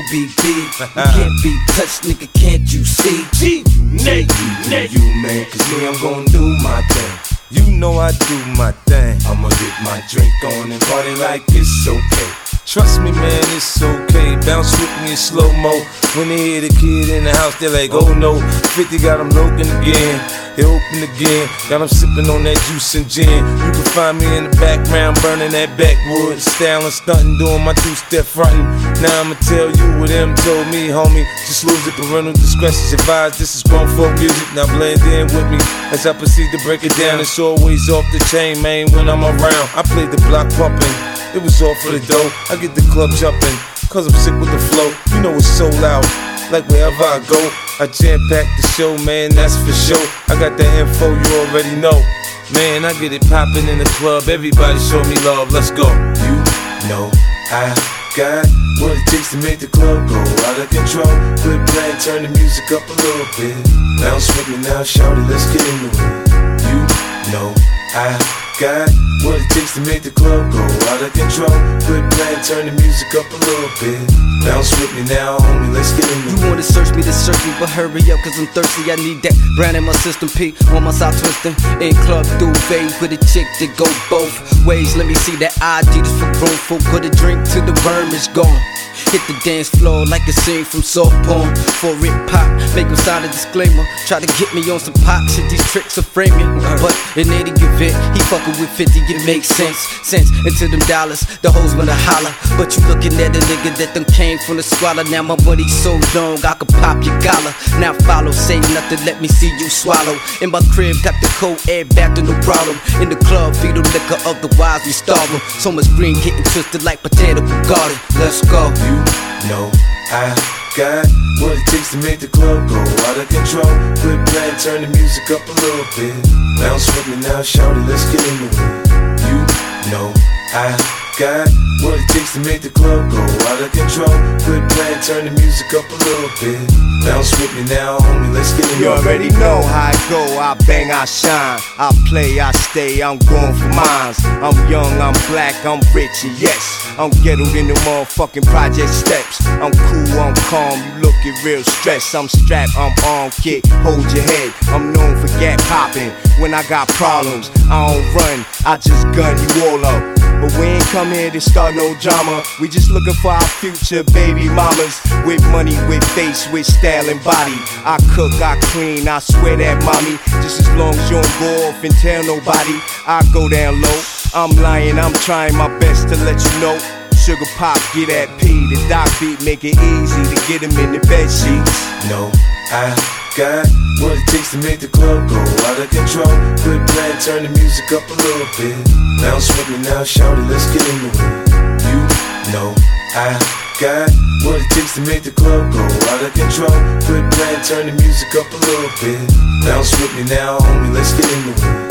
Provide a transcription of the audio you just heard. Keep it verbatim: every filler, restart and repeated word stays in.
be beat. You can't be touched, nigga, can't you see? G, Nate, Nate. You, man, cause me, I'm gon' do my thing. You know I do my thing. I'ma get my drink on and party like it's okay. Trust me, man, it's okay. Bounce with me in slow-mo. When they hear the kid in the house, they're like, oh no. fifty got them looking again. They open again. Got them sipping on that juice and gin. You can find me in the background, burning that backwood. Styling, stunting, doing my two-step frontin'. Now I'ma tell you what them told me, homie. Just lose it, parental discretion's advised. This is grown folk music, now blend in with me. As I proceed to break it down, it's always off the chain, man, when I'm around. I played the block pumping. It was all for the dough. I get the club jumping, cause I'm sick with the flow. You know it's so loud, like wherever I go. I jam-pack the show, man, that's for sure. I got the info, you already know. Man, I get it poppin' in the club. Everybody show me love, let's go. You know I got what it takes to make the club go out of control. Quit playing, turn the music up a little bit. Bounce with me now, shout it, let's get into it. You know I got what it takes to make the club go out of control. Quit playing, turn the music up a little bit. Bounce with me now, homie, let's get into it. You wanna search me to search me, but hurry up, cause I'm thirsty. I need that brand in my system, P on my side twisting. In club duvet with a chick that go both ways. Let me see that I D just for room for. Put a drink till the worm is gone. Hit the dance floor like a scene from soft porn. For it pop, make him sign a disclaimer. Try to get me on some pop shit, these tricks are framing. But in any event, he fucking with fifty, it makes sense. Sense into them dollars, the hoes wanna holler. But you looking at a nigga that done came from the squalor. Now my money's so long, I could pop your collar. Now follow, say nothing, let me see you swallow. In my crib, got the cold air back to no problem. In the club, feed the liquor, otherwise we starve them. So much green getting twisted like potato garden. Let's go. You know I got what it takes to make the club go out of control. Quit playing, turn the music up a little bit. Bounce with me now, shout it, let's get into it. You know I got what it takes to make the club go out of control. Quit playing, turn the music up a little bit. Bounce with me now, homie, let's get into it. You already know how I go, I bang, I shine. I play, I stay, I'm going for mines. I'm young, I'm black, I'm rich, and yes, I'm ghettoed in the motherfucking project steps. I'm cool, I'm calm, you looking real stressed. I'm strapped, I'm on kick, hold your head. I'm known for gap popping. When I got problems, I don't run, I just gun you all up. But we ain't come here to start no drama. We just looking for our future baby mamas. With money, with face, with style and body. I cook, I clean, I swear that mommy. Just as long as you don't go off and tell nobody, I go down low. I'm lying, I'm trying my best to let you know. Sugar pop, get that P, the doc beat, make it easy to get him in the bed sheets. No, I got what it takes to make the club go out of control. Quit playing, turn the music up a little bit. Bounce with me now, shout it, let's get into it. You know I got what it takes to make the club go out of control. Quit playing, turn the music up a little bit. Bounce with me now, homie, let's get into it.